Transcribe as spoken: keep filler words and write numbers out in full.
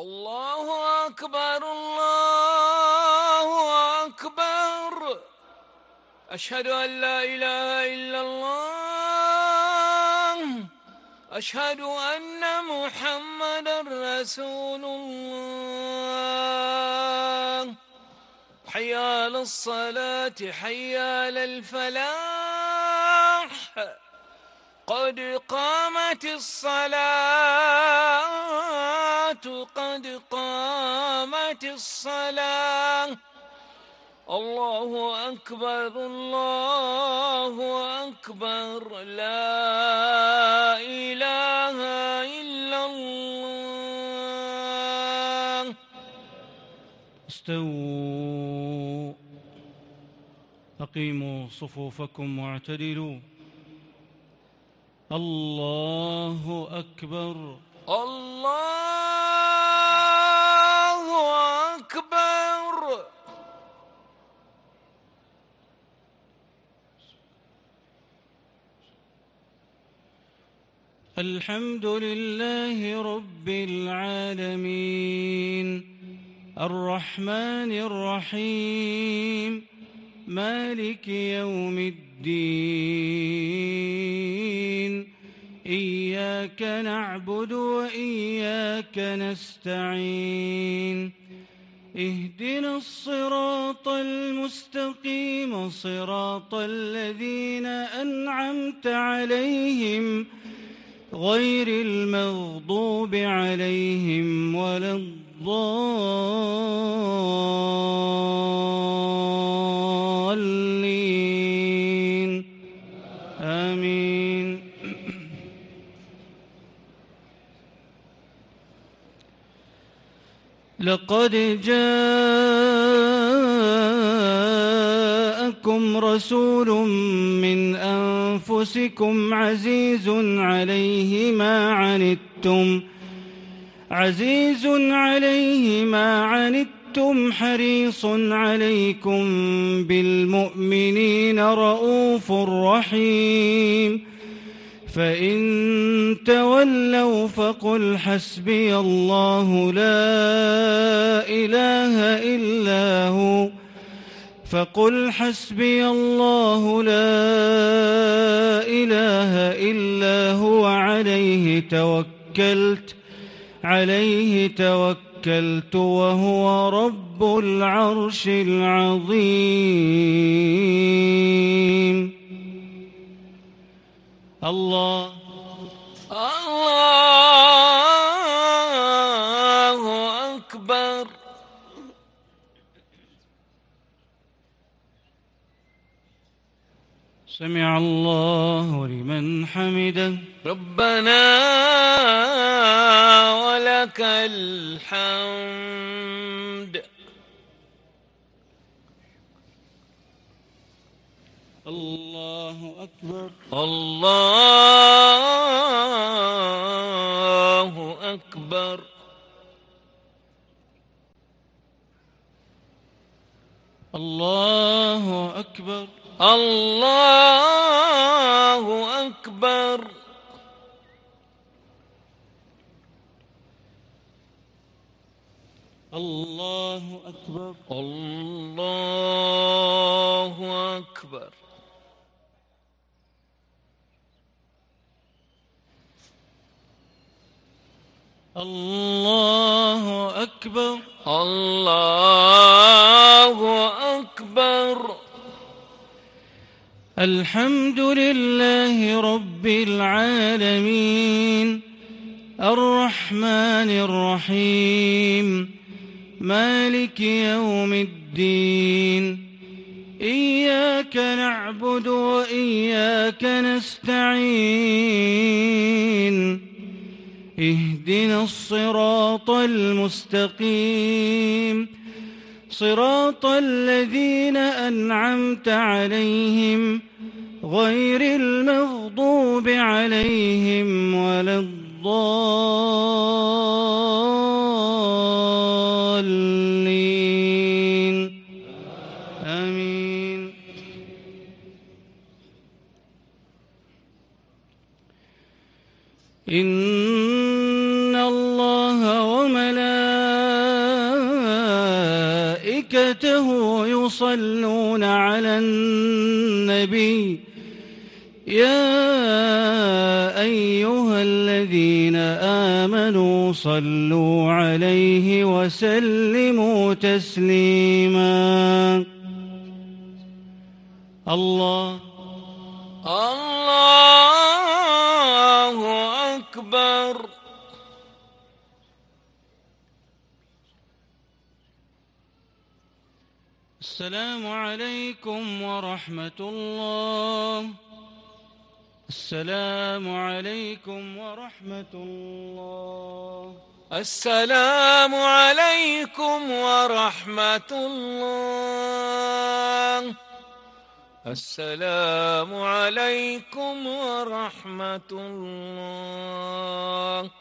الله أكبر الله أكبر. أشهد أن لا إله إلا الله. أشهد أن محمدًا رسول الله. حي على الصلاة حي على الفلاح. قد قامت الصلاة قد قامت الصلاة. الله أكبر الله أكبر. لا إله إلا الله. استووا، أقيموا صفوفكم واعتدلوا. الله أكبر الله أكبر. الحمد لله رب العالمين، الرحمن الرحيم، مالك يوم الدين. إياك نعبد وإياك نستعين. اهدنا الصراط المستقيم، صراط الذين أنعمت عليهم غير المغضوب عليهم ولا الضالين. آمين. لقد جاءكم رسول من أنفسكم عزيز عليه ما عنتم عزيز عليه ما عنتم حريص عليكم بالمؤمنين رؤوف رحيم. فإن تولوا فقل حسبي الله لا إله إلا هو فقل حسبي الله لا إله إلا هو عليه توكلت عليه توكلت وهو رب العرش العظيم. الله الله أكبر. سمع الله لمن حمده. ربنا ولك الحمد. الله أكبر الله أكبر. الله أكبر الله أكبر. الله أكبر الله أكبر. الله أكبر الله أكبر. الحمد لله رب العالمين، الرحمن الرحيم، مالك يوم الدين. إياك نعبد وإياك نستعين. اهدنا الصراط المستقيم، صراط الذين أنعمت عليهم غير المغضوب عليهم ولا الضالين. آمين. إن الله وملائكته وملائكته يصلون على النبي يا أيها الذين آمنوا صلوا عليه وسلموا تسليما. الله الله أكبر. السلام عليكم ورحمة الله. السلام عليكم ورحمة الله. السلام عليكم ورحمة الله. السلام عليكم ورحمة الله.